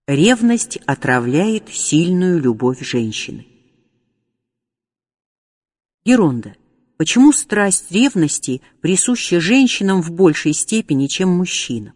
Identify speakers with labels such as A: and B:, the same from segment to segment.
A: Ревность отравляет сильную любовь женщины. Геронда. Почему страсть ревности присуща женщинам в большей степени, чем мужчинам?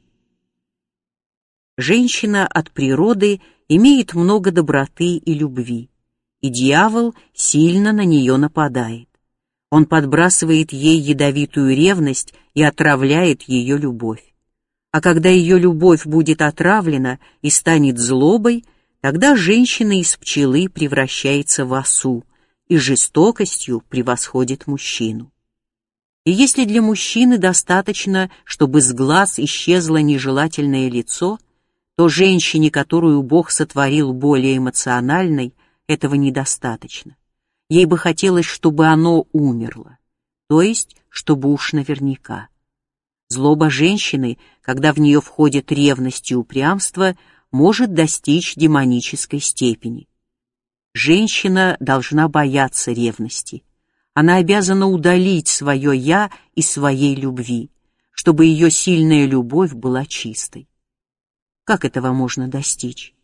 A: Женщина от природы имеет много доброты и любви, и дьявол сильно на нее нападает. Он подбрасывает ей ядовитую ревность и отравляет ее любовь. А когда ее любовь будет отравлена и станет злобой, тогда женщина из пчелы превращается в осу и жестокостью превосходит мужчину. И если для мужчины достаточно, чтобы с глаз исчезло нежелательное лицо, то женщине, которую Бог сотворил более эмоциональной, этого недостаточно. Ей бы хотелось, чтобы оно умерло, то есть, чтобы уж наверняка. Злоба женщины, когда в нее входит ревность и упрямство, может достичь демонической степени. Женщина должна бояться ревности. Она обязана удалить свое «я» из своей любви, чтобы ее сильная любовь была чистой. Как этого можно достичь?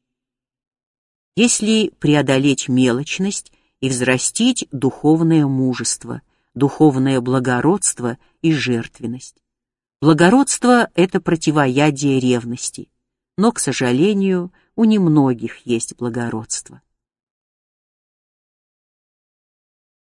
A: Если преодолеть мелочность и взрастить духовное мужество, духовное благородство и жертвенность. Благородство — это противоядие ревности, но, к сожалению, у немногих есть благородство.